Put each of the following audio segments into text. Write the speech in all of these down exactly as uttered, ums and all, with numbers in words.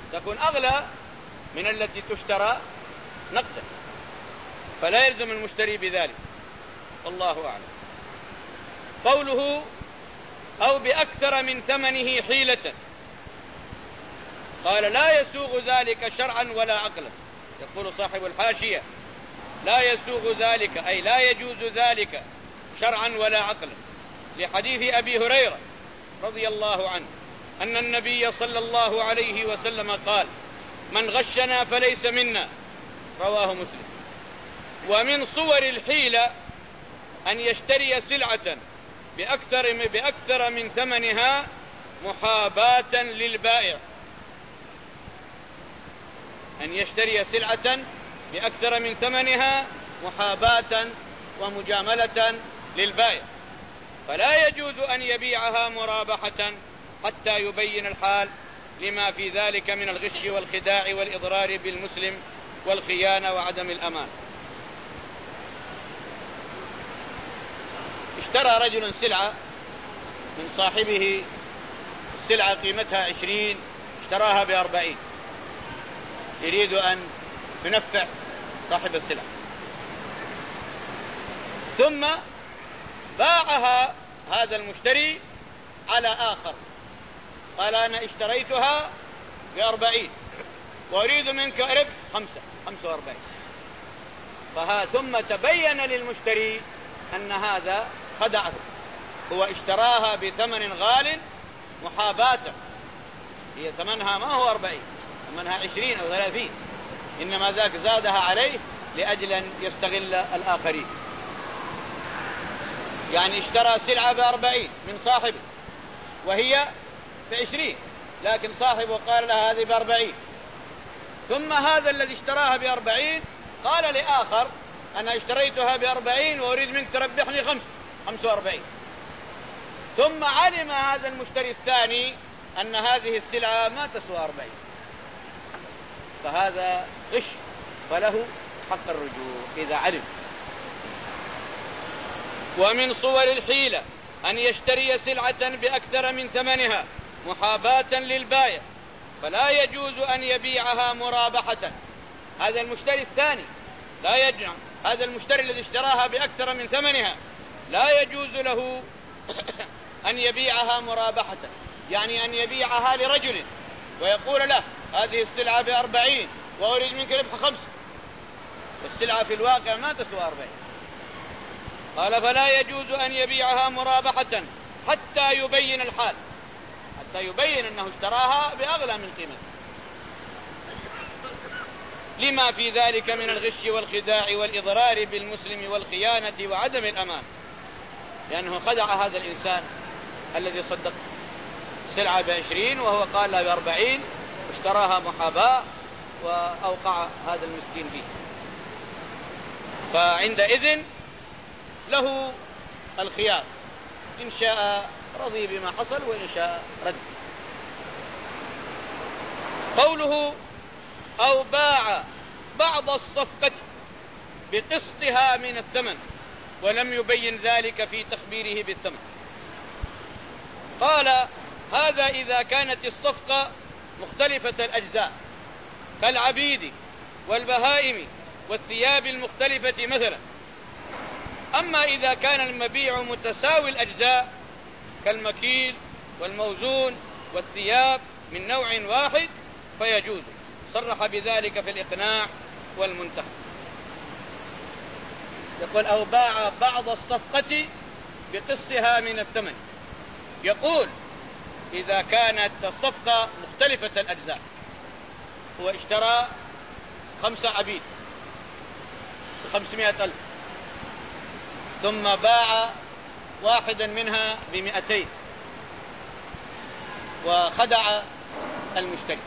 تكون أغلى من التي تشترى نقدا، فلا يلزم المشتري بذلك، والله أعلم. قوله أو بأكثر من ثمنه حيلة، قال لا يسوغ ذلك شرعا ولا عقلا. يقول صاحب الحاشية لا يسوغ ذلك أي لا يجوز ذلك شرعا ولا عقلا، لحديث أبي هريرة رضي الله عنه أن النبي صلى الله عليه وسلم قال من غشنا فليس منا، رواه مسلم. ومن صور الحيلة أن يشتري سلعة بأكثر, بأكثر من ثمنها محاباة للبائع، أن يشتري سلعة بأكثر من ثمنها محاباة ومجاملة للبائع، فلا يجوز أن يبيعها مرابحة حتى يبين الحال، لما في ذلك من الغش والخداع والإضرار بالمسلم والخيانة وعدم الأمان. اشترى رجل سلعة من صاحبه، السلعة قيمتها عشرين، اشتراها بأربعين، يريد أن ينفع صاحب السلعة، ثم باعها هذا المشتري على آخر، قال أنا اشتريتها بأربعين وأريد منك ربح خمسة خمسة وأربعين، فها ثم تبين للمشتري أن هذا خدعه، هو اشتراها بثمن غال محاباة، هي ثمنها ما هو أربعين، ثمنها عشرين أو ثلاثين، إنما ذاك زادها عليه لأجل أن يستغل الآخرين. يعني اشترى سلعة بأربعين من صاحبه وهي بعشرين، لكن صاحبه قال لها هذه بأربعين، ثم هذا الذي اشتراها بأربعين قال لآخر أنا اشتريتها بأربعين وأريد منك تربحني خمسة خمسة وأربعين، ثم علم هذا المشتري الثاني أن هذه السلعة ما تسوى أربعين، فهذا غش، فله حق الرجوع إذا علم. ومن صور الحيلة أن يشتري سلعة بأكثر من ثمنها محاباة للبائع، فلا يجوز أن يبيعها مرابحة. هذا المشتري الثاني لا يجوز، هذا المشتري الذي اشتراها بأكثر من ثمنها لا يجوز له أن يبيعها مرابحة، يعني أن يبيعها لرجل ويقول له هذه السلعة بأربعين وأريد منك ربح خمسة، والسلعة في الواقع ما تسوى أربعين، قال فلا يجوز أن يبيعها مرابحة حتى يبين الحال، حتى يبين أنه اشتراها بأغلى من قيمته، لما في ذلك من الغش والخداع والإضرار بالمسلم والخيانة وعدم الأمان، لأنه خدع هذا الإنسان الذي صدق سلعة بعشرين وهو قال لها بأربعين، اشتراها محاباة وأوقع هذا المسكين فيه، فعندئذ له الخيار، إن شاء رضي بما حصل وإن شاء رد. قوله أو باع بعض الصفقة بقسطها من الثمن ولم يبين ذلك في تخبيره بالثمن، قال هذا إذا كانت الصفقة مختلفة الأجزاء كالعبيد والبهائم والثياب المختلفة مثلا. أما إذا كان المبيع متساوي الأجزاء كالمكيل والموزون والثياب من نوع واحد فيجوز، صرح بذلك في الإقناع والمنتهى. يقول أو باع بعض الصفقة بقسطها من الثمن، يقول إذا كانت الصفقة مختلفة الأجزاء، هو اشترى خمسة عبيد بخمسمائة ألف ثم باع واحدا منها بمئتين وخدع المشتري،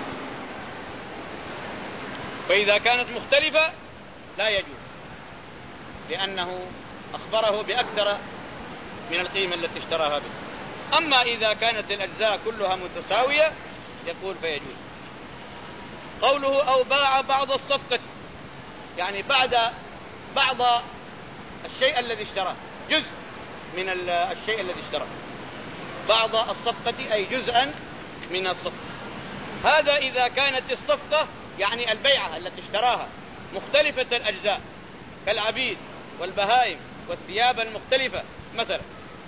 فإذا كانت مختلفة لا يجوز، لأنه أخبره بأكثر من القيمة التي اشتراها به. أما إذا كانت الأجزاء كلها متساوية يقول فيجوز. قوله أو باع بعض الصفقة، يعني بعد بعض الشيء الذي اشتراه، جزء من الشيء الذي اشتراه، بعض الصفقة أي جزءا من الصفقة. هذا إذا كانت الصفقة يعني البيعة التي اشتراها مختلفة الأجزاء كالعبيد والبهائم والثياب المختلفة مثلا.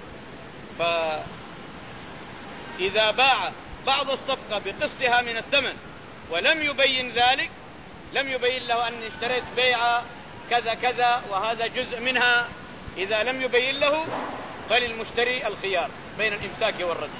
فإذا باع بعض الصفقة بقسطها من الثمن ولم يبين ذلك، لم يبين له أن اشتريت بيعة كذا كذا وهذا جزء منها، إذا لم يبين له فللمشتري الخيار بين الإمساك والرد،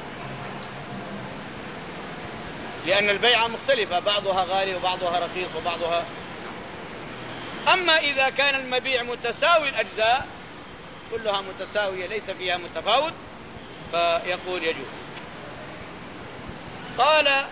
لأن البيعة مختلفة بعضها غالي وبعضها رخيص وبعضها. أما إذا كان المبيع متساوي الأجزاء كلها متساوية ليس فيها متفاوت فيقول يجوز. قال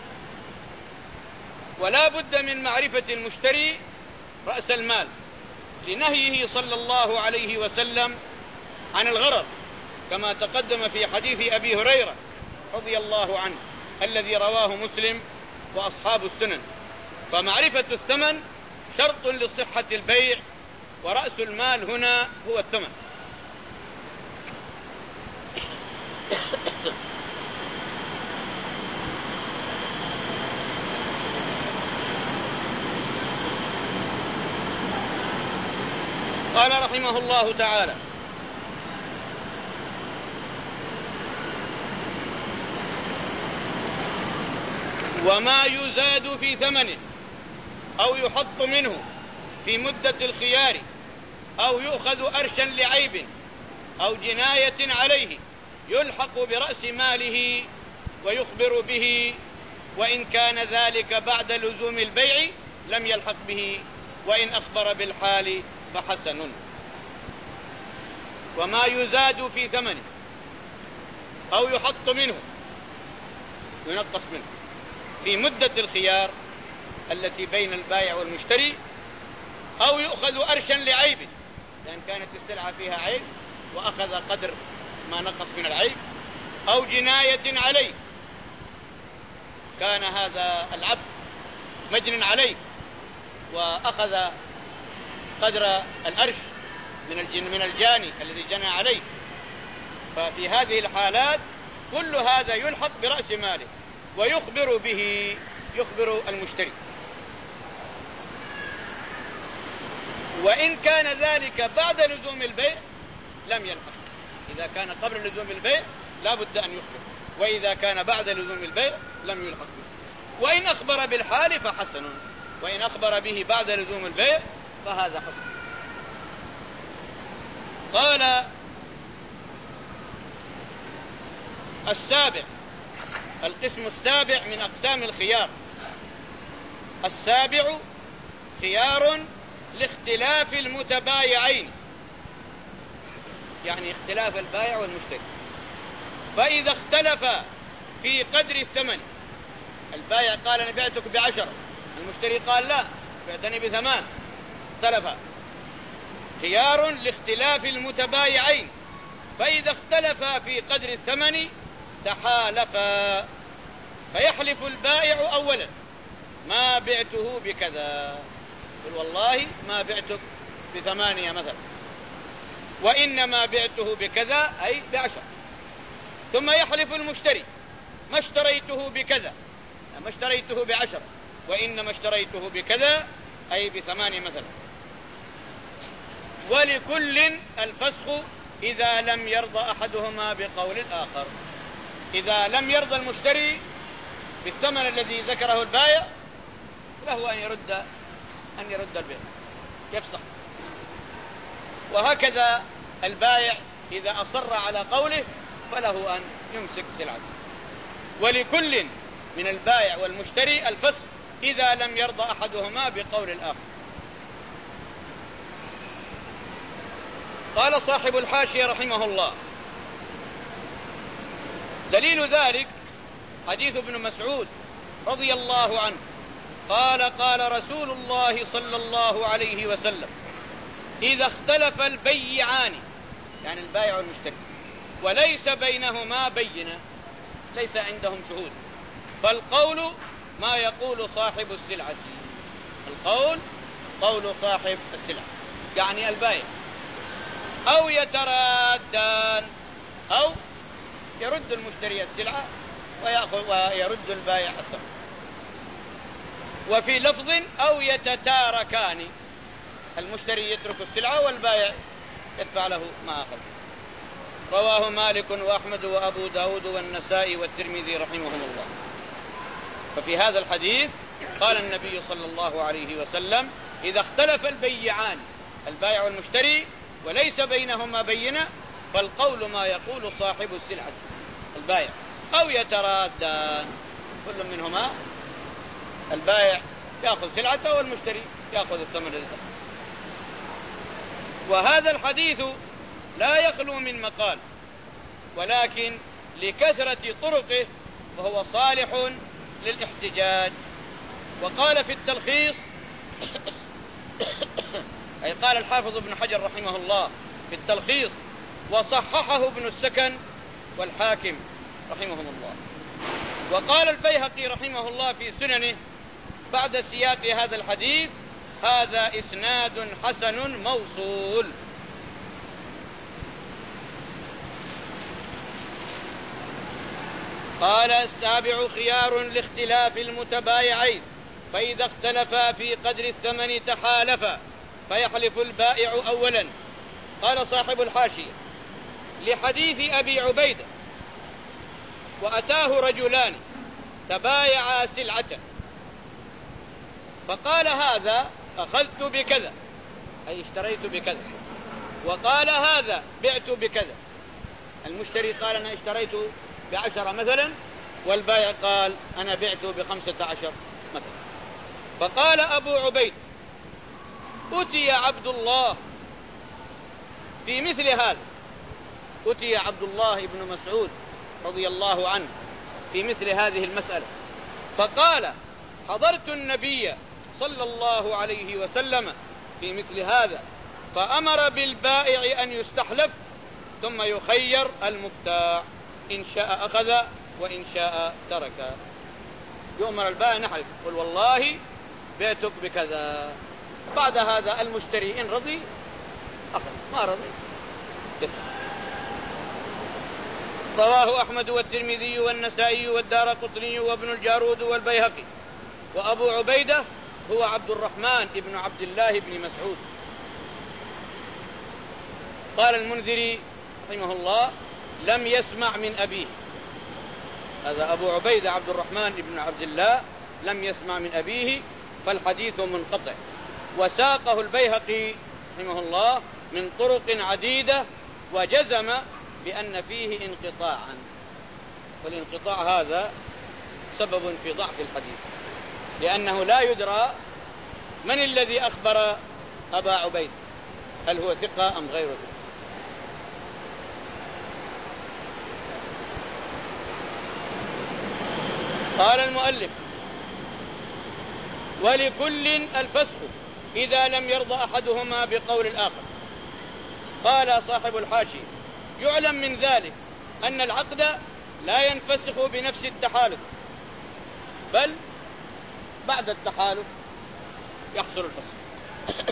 ولا بد من معرفة المشتري رأس المال لنهيه صلى الله عليه وسلم عن الغرض، كما تقدم في حديث أبي هريرة رضي الله عنه الذي رواه مسلم وأصحاب السنن. فمعرفة الثمن شرط لصحة البيع، ورأس المال هنا هو الثمن. قال رحمه الله تعالى وما يزاد في ثمنه أو يحط منه في مدة الخيار أو يؤخذ أرشا لعيب أو جناية عليه يلحق برأس ماله ويخبر به، وإن كان ذلك بعد لزوم البيع لم يلحق به، وإن أخبر بالحال فحسن. وما يزاد في ثمنه أو يحط منه ينقص منه في مدة الخيار التي بين البائع والمشتري، أو يؤخذ أرشا لعيب، لأن كانت السلعة فيها عيب وأخذ قدر ما نقص من العيب، أو جناية عليه، كان هذا العبد مجن عليه وأخذ قدر الأرش من الجن من الجاني الذي جنى عليه، ففي هذه الحالات كل هذا يلحق برأس ماله ويخبر به، يخبر المشتري. وإن كان ذلك بعد لزوم البيع لم يلحق، إذا كان قبل لزوم البيع لا بد أن يخبر، وإذا كان بعد لزوم البيع لم يلحق به. وإن أخبر بالحال فحسن، وإن أخبر به بعد لزوم البيع فهذا حسن. قال السابع، القسم السابع من أقسام الخيار. السابع خيار لاختلاف المتبايعين، يعني اختلاف البائع والمشتري. فإذا اختلف في قدر الثمن، البائع قال أنا بعتك بعشرة، المشتري قال لا بعتني بثمان، اختلفا. خيار لاختلاف المتبايعين، فإذا اختلفا في قدر الثمن تحالفا، فيحلف البائع أولا ما بعته بكذا، قل والله ما بعتك بثمانية مثلا، وإنما بعته بكذا أي بعشر. ثم يحلف المشتري ما اشتريته بكذا، ما اشتريته بعشر، وإنما اشتريته بكذا أي بثمانية مثلا. ولكل الفسخ إذا لم يرضى أحدهما بقول الآخر. إذا لم يرضى المشتري بالثمن الذي ذكره البائع له أن يرد أن يرد البيع، يفسخ. وهكذا البائع إذا أصر على قوله فله أن يمسك سلعته. ولكل من البائع والمشتري الفسخ إذا لم يرضى أحدهما بقول الآخر. قال صاحب الحاشية رحمه الله دليل ذلك حديث ابن مسعود رضي الله عنه قال قال رسول الله صلى الله عليه وسلم إذا اختلف البيعان، يعني البائع والمشتري، وليس بينهما بينة، ليس عندهم شهود، فالقول ما يقول صاحب السلعة، القول قول صاحب السلعة يعني البائع، أو يترادان، أو يرد المشتري السلعة ويأخذ ويرد البائع الثمن. وفي لفظ أو يتتاركان، المشتري يترك السلعة والبائع يدفع له ما أخذ. رواه مالك وأحمد وأبو داود والنسائي والترمذي رحمهم الله. ففي هذا الحديث قال النبي صلى الله عليه وسلم: إذا اختلف البيعان، البائع والمشتري، وليس بينهما بينة، فالقول ما يقول صاحب السلعة البائع، أو يترادان، كل منهما، البائع يأخذ سلعته والمشتري يأخذ الثمن الذي. وهذا الحديث لا يخلو من مقال، ولكن لكثرة طرقه وهو صالح للاحتجاج. وقال في التلخيص أي قال الحافظ ابن حجر رحمه الله في التلخيص: وصححه ابن السكن والحاكم رحمهم الله. وقال البيهقي رحمه الله في سننه بعد سياق هذا الحديث: هذا إسناد حسن موصول. قال: السابع خيار لاختلاف المتبايعين، فإذا اختلفا في قدر الثمن تحالفا، فيحلف البائع أولا. قال صاحب الحاشية: لحديث أبي عبيدة: وأتاه رجلان تبايعا سلعة، فقال هذا أخذت بكذا، أي اشتريت بكذا، وقال هذا بعت بكذا. المشتري قال أنا اشتريت بعشرة مثلا، والبائع قال أنا بعت بخمسة عشر مثلا. فقال أبو عبيد: أتي عبد الله في مثل هذا، أتي عبد الله بن مسعود رضي الله عنه في مثل هذه المسألة، فقال: حضرت النبي صلى الله عليه وسلم في مثل هذا، فأمر بالبائع أن يستحلف ثم يخير المبتاع، إن شاء أخذ وإن شاء ترك. يؤمر البائع نحلف، قل والله بعتك بكذا. بعد هذا المشتري إن رضي أخذ، ما رضي دفع. رواه أحمد والترمذي والنسائي والدارقطني وابن الجارود والبيهقي. وأبو عبيدة هو عبد الرحمن ابن عبد الله بن مسعود. قال المنذري رحمه الله: لم يسمع من أبيه. هذا أبو عبيدة عبد الرحمن ابن عبد الله لم يسمع من أبيه، فالحديث منقطع. وساقه البيهقي رحمه الله من طرق عديدة، وجزم بأن فيه انقطاعا، والانقطاع هذا سبب في ضعف الحديث، لأنه لا يدرى من الذي أخبر أبا عبيد، هل هو ثقة أم غير ثقة. قال المؤلف: ولكل الفسخ إذا لم يرضى أحدهما بقول الآخر. قال صاحب الحاشية: يعلم من ذلك أن العقد لا ينفسخ بنفس التحالف، بل بعد التحالف يحصل الفسخ.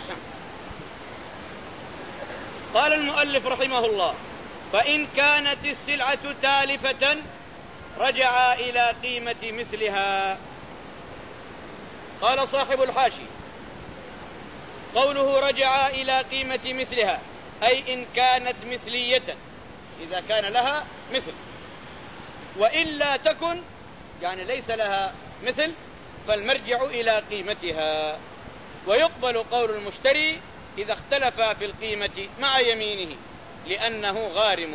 قال المؤلف رحمه الله: فإن كانت السلعة تالفة رجع إلى قيمة مثلها. قال صاحب الحاشية: قوله رجع إلى قيمة مثلها أي إن كانت مثلية، إذا كان لها مثل، وإلا تكن يعني ليس لها مثل، فالمرجع إلى قيمتها. ويقبل قول المشتري إذا اختلف في القيمة مع يمينه لأنه غارم.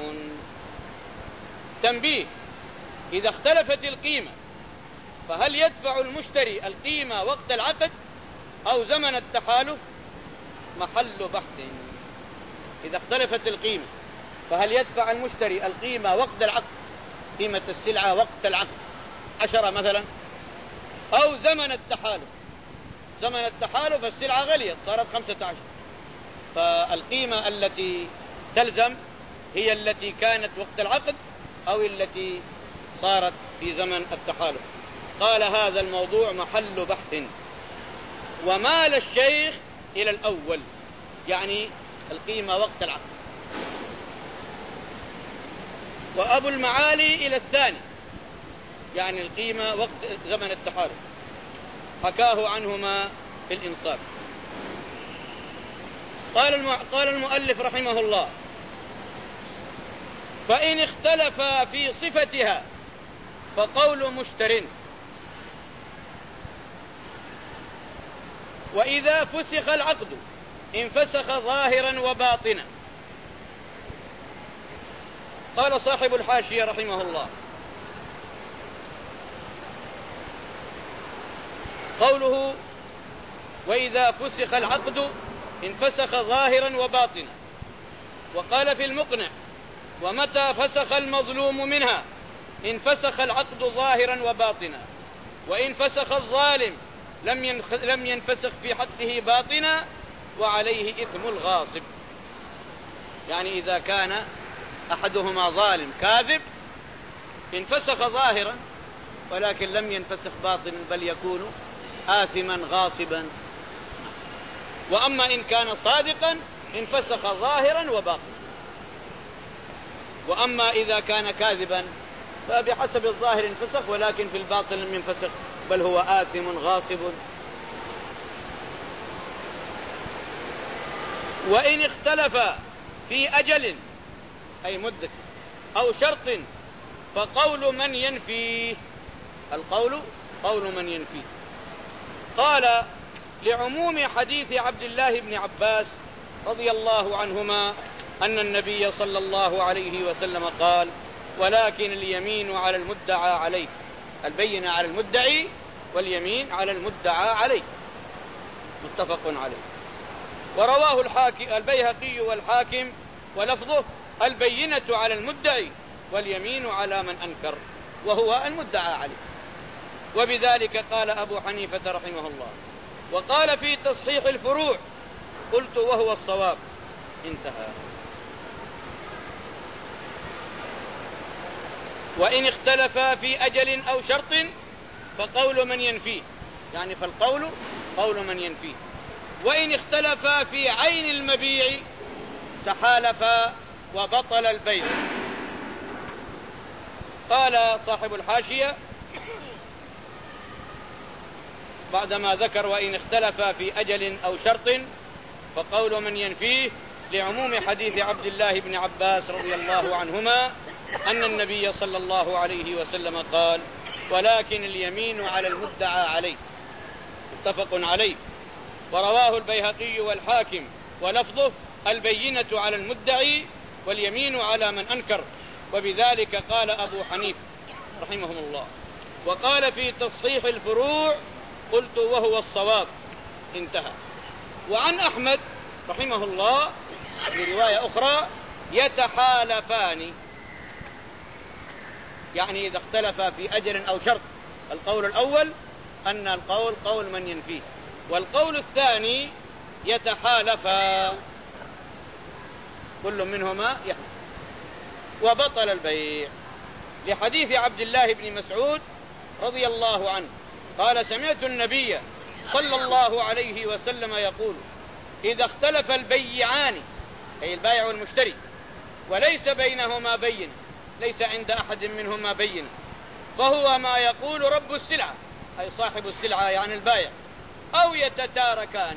تنبيه: إذا اختلفت القيمة فهل يدفع المشتري القيمة وقت العقد أو زمن التحالف؟ محل بحث. إذا اختلفت القيمة فهل يدفع المشتري القيمة وقت العقد، قيمة السلعة وقت العقد عشرة مثلا، أو زمن التحالف؟ زمن التحالف السلعة غليت صارت خمسة عشر، فالقيمة التي تلزم هي التي كانت وقت العقد أو التي صارت في زمن التحالف. قال: هذا الموضوع محل بحث. ومال الشيخ إلى الأول، يعني القيمة وقت العقد، وأبو المعالي إلى الثاني، يعني القيمة وقت زمن التحالف، حكاه عنهما في الإنصاف. قال قال المؤلف رحمه الله: فإن اختلف في صفتها فقول مشتر، وإذا فسخ العقد انفسخ ظاهرا وباطنا. قال صاحب الحاشية رحمه الله: قوله وإذا فسخ العقد انفسخ ظاهرا وباطنا، وقال في المقنع: ومتى فسخ المظلوم منها انفسخ العقد ظاهرا وباطنا، وإن فسخ الظالم لم ينفسخ في حقه باطنا وعليه إثم الغاصب. يعني إذا كان أحدهما ظالم كاذب انفسخ ظاهرا ولكن لم ينفسخ باطنا، بل يكون آثما غاصبا. وأما إن كان صادقا انفسخ ظاهرا وباطنا. وأما إذا كان كاذبا فبحسب الظاهر انفسخ ولكن في الباطن لم ينفسخ، بل هو آثم غاصب. وإن اختلف في أجل أي مدة أو شرط فقول من ينفيه. القول قول من ينفيه. قال: لعموم حديث عبد الله بن عباس رضي الله عنهما أن النبي صلى الله عليه وسلم قال: ولكن اليمين على المدعى عليه، البينة على المدعي واليمين على المدعى عليه، متفق عليه. ورواه الحاكم البيهقي والحاكم ولفظه: البينة على المدعي واليمين على من أنكر، وهو المدعى عليه. وبذلك قال أبو حنيفة رحمه الله. وقال في تصحيح الفروع: قلت وهو الصواب. انتهى. وإن اختلف في أجل أو شرط فقول من ينفيه، يعني فالقول قول من ينفيه. وإن اختلف في عين المبيع تحالف وبطل البيع. قال صاحب الحاشية بعدما ذكر وإن اختلف في أجل أو شرط فقول من ينفيه لعموم حديث عبد الله بن عباس رضي الله عنهما أن النبي صلى الله عليه وسلم قال: ولكن اليمين على المدعى عليه، متفق عليه. ورواه البيهقي والحاكم ولفظه: البينة على المدعي واليمين على من أنكر. وبذلك قال أبو حنيفة رحمهم الله. وقال في تصحيح الفروع: قلت وهو الصواب. انتهى. وعن أحمد رحمه الله برواية أخرى: يتحالفان، يعني إذا اختلف في أجل أو شرط. القول الأول أن القول قول من ينفيه، والقول الثاني يتحالفا، كل منهما يحلف. وبطل البيع، لحديث عبد الله بن مسعود رضي الله عنه قال: سمعت النبي صلى الله عليه وسلم يقول: إذا اختلف البيعان، أي البائع والمشتري، وليس بينهما بين، ليس عند أحد منهما بين، فهو ما يقول رب السلعة، أي صاحب السلعة يعني البائع، أو يتتاركان.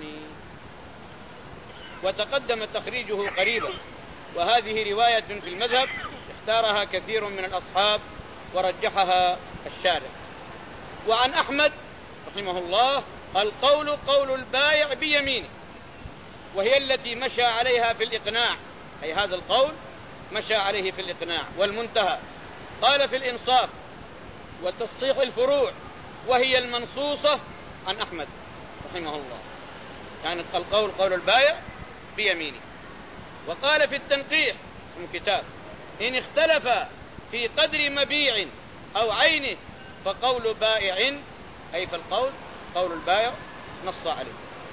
وتقدم تخريجه قريبا، وهذه رواية في المذهب اختارها كثير من الأصحاب ورجحها الشارع. وعن أحمد رحمه الله: القول قول البائع بيمينه، وهي التي مشى عليها في الإقناع، أي هذا القول مشى عليه في الإقناع والمنتهى. قال في الإنصاف وتصحيح الفروع: وهي المنصوصة عن أحمد رحمه الله، يعني القول قول البائع بيمينه. وقال في التنقيح، اسم كتاب: إن اختلف في قدر مبيع أو عينه فقول بائع، أي فالقول قول البائع نص عليه.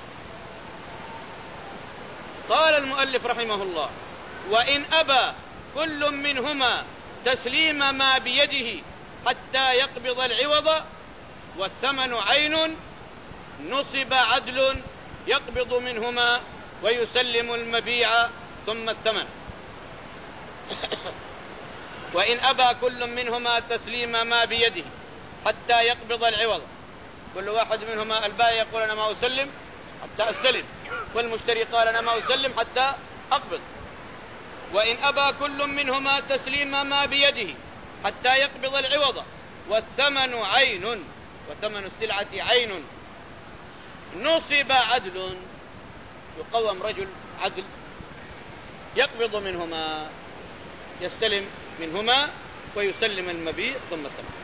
قال المؤلف رحمه الله: وإن أبى كل منهما تسليم ما بيده حتى يقبض العوض والثمن عين نصب عدل يقبض منهما ويسلم المبيع ثم الثمن. وإن أبى كل منهما تسليم ما بيده، حتى يقبض العوض. كل واحد منهما البائع يقول أنا ما أسلم حتى أستلم، والمشتري قال أنا ما أسلم حتى أقبض. وإن أبى كل منهما تسليم ما بيده حتى يقبض العوض والثمن عين، وثمن السلعة عين، نصب عدل، يقوم رجل عدل يقبض منهما، يستلم منهما ويسلم المبيع ثم الثمن.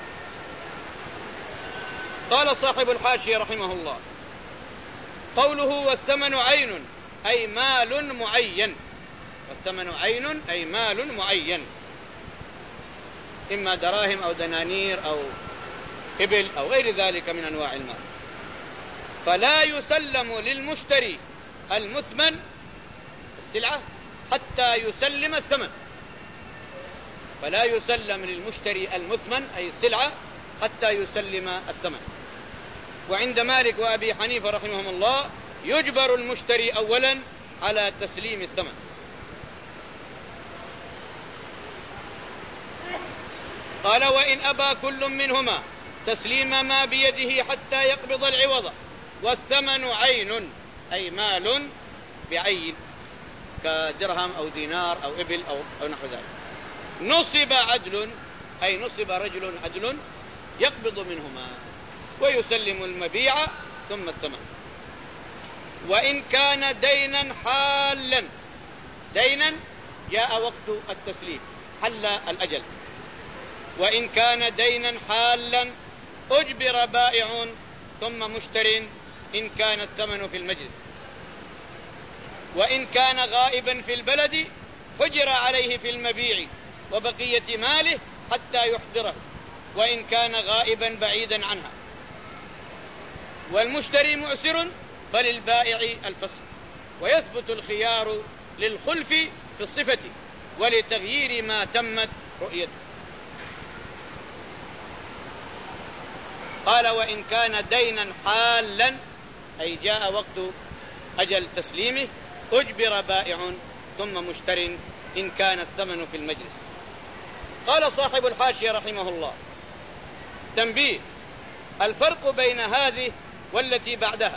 قال صاحب الحاشية رحمه الله: قوله والثمن عين أي مال معين، والثمن عين أي مال معين، إما دراهم أو دنانير أو إبل أو غير ذلك من أنواع المال. فلا يسلم للمشتري المثمن السلعة حتى يسلم الثمن، فلا يسلم للمشتري المثمن أي السلعة حتى يسلم الثمن. وعند مالك وأبي حنيفة رحمهم الله يجبر المشتري أولا على تسليم الثمن. قال: وإن أبى كل منهما تسليم ما بيده حتى يقبض العوض والثمن عين أي مال بعين كدرهم أو دينار أو إبل أو, أو نحو ذلك، نصب عدل أي نصب رجل عدل يقبض منهما ويسلم المبيع ثم الثمن. وإن كان دينا حالا، دينا جاء وقت التسليم حل الأجل، وإن كان دينا حالا أجبر بائع ثم مشتر إن كان الثمن في المجلس. وإن كان غائبا في البلد حجر عليه في المبيع وبقية ماله حتى يحضره، وإن كان غائبا بعيدا عنها. والمشتري معسر فللبائع الفسخ، ويثبت الخيار للخلف في الصفة ولتغيير ما تمت رؤيته. قال: وإن كان دينا حالا أي جاء وقت أجل تسليمه أجبر بائع ثم مشتر إن كان الثمن في المجلس. قال صاحب الحاشية رحمه الله: تنبيه: الفرق بين هذه والتي بعدها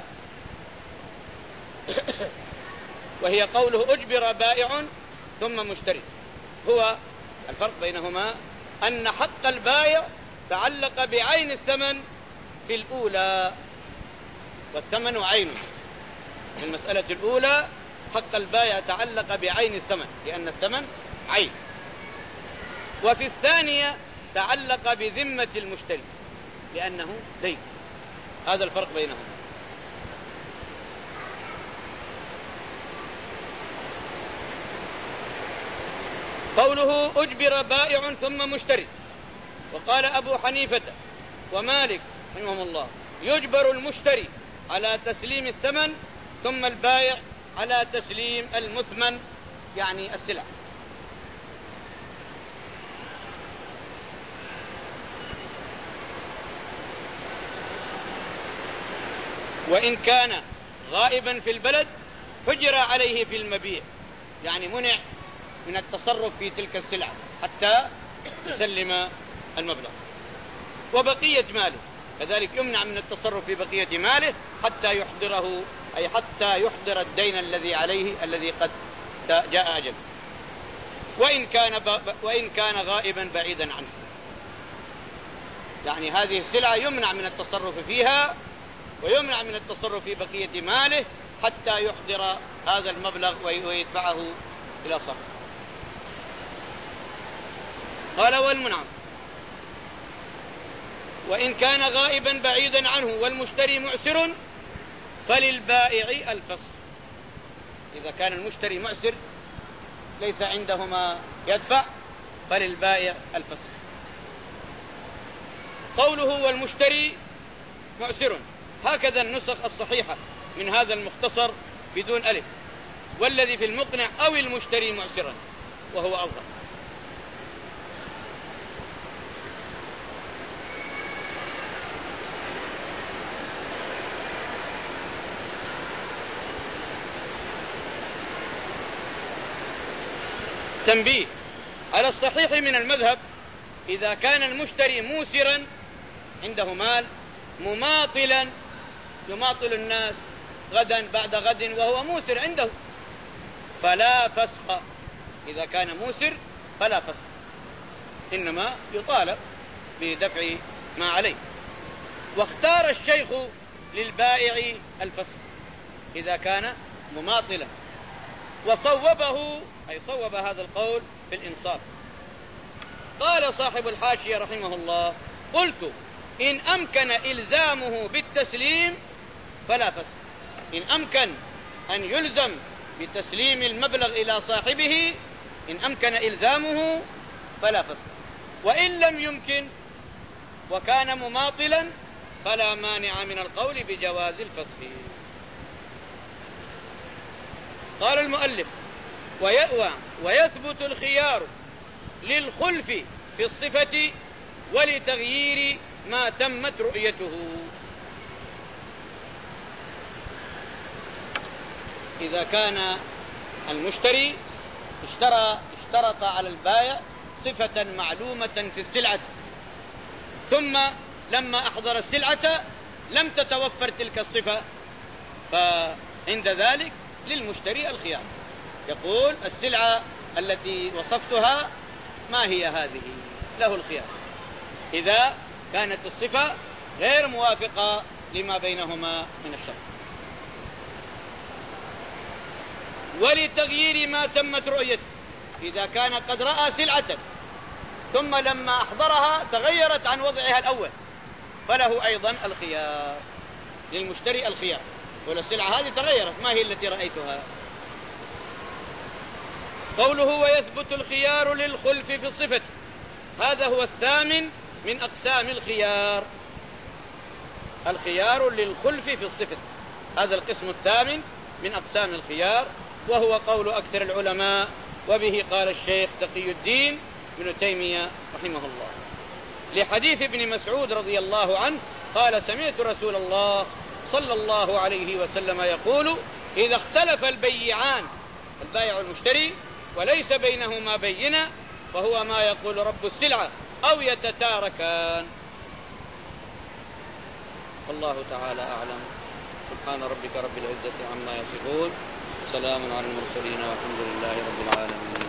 وهي قوله أجبر بائع ثم مشتري، هو الفرق بينهما أن حق البائع تعلق بعين الثمن في الأولى، والثمن عين. في المسألة الأولى حق البائع تعلق بعين الثمن لأن الثمن عين، وفي الثانية تعلق بذمة المشتري لأنه دين. هذا الفرق بينهما. قوله أجبر بائع ثم مشتري. وقال أبو حنيفة ومالك رحمهم الله: يجبر المشتري على تسليم الثمن ثم البائع على تسليم المثمن يعني السلع. وإن كان غائبا في البلد حجر عليه في المبيع، يعني منع من التصرف في تلك السلعة حتى يسلم المبلغ. وبقية ماله كذلك يمنع من التصرف في بقية ماله حتى يحضره، أي حتى يحضر الدين الذي عليه الذي قد جاء أجله، وإن كان, وإن كان غائبا بعيدا عنه. يعني هذه السلعة يمنع من التصرف فيها ويمنع من التصرف في بقية ماله حتى يحضر هذا المبلغ ويدفعه إلى صرف. قال: والمنعم: وإن كان غائبا بعيدا عنه والمشتري معسر فللبائع الفسخ. إذا كان المشتري معسر ليس عنده ما يدفع فللبائع الفسخ. قوله والمشتري معسر، هكذا النسخ الصحيحة من هذا المختصر بدون ألف، والذي في المقنع أو المشتري معسرا، وهو أفضل. تنبيه: على الصحيح من المذهب إذا كان المشتري موسرا عنده مال مماطلا يماطل الناس غدا بعد غد وهو موسر عنده، فلا فسخ. إذا كان موسر فلا فسخ، إنما يطالب بدفع ما عليه. واختار الشيخ للبائع الفسخ إذا كان مماطلا، وصوبه أي صوب هذا القول في الإنصاف. قال صاحب الحاشية رحمه الله: قلت إن أمكن إلزامه بالتسليم فلا فسخ. إن أمكن أن يلزم بتسليم المبلغ إلى صاحبه، إن أمكن إلزامه فلا فسخ. وإن لم يمكن وكان مماطلا فلا مانع من القول بجواز الفسخ. قال المؤلف: ويثبت الخيار للخلف في الصفة ولتغيير ما تمت رؤيته. إذا كان المشتري اشترى اشترط على البائع صفة معلومة في السلعة، ثم لما أحضر السلعة لم تتوفر تلك الصفة، فعند ذلك للمشتري الخيار، يقول: السلعة التي وصفتها ما هي هذه؟ له الخيار إذا كانت الصفة غير موافقة لما بينهما من الشرط. ولتغيير ما تمت رؤيته، إذا كان قد رأى سلعة ثم لما أحضرها تغيرت عن وضعها الأول، فله أيضا الخيار، للمشتري الخيار، والسلعة هذه تغيرت، ما هي التي رأيتها؟ قوله: ويثبت الخيار للخلف في الصفة، هذا هو الثامن من أقسام الخيار، الخيار للخلف في الصفة، هذا القسم الثامن من أقسام الخيار، وهو قول أكثر العلماء، وبه قال الشيخ تقي الدين ابن تيمية رحمه الله، لحديث ابن مسعود رضي الله عنه قال: سمعت رسول الله صلى الله عليه وسلم يقول: إذا اختلف البيعان، البائع والمشتري، وليس بينهما بينة، فهو ما يقول رب السلعة، أو يتتاركان. والله تعالى أعلم. سبحان ربك رب العزة عما يصفون، سلام على المرسلين، والحمد لله رب العالمين.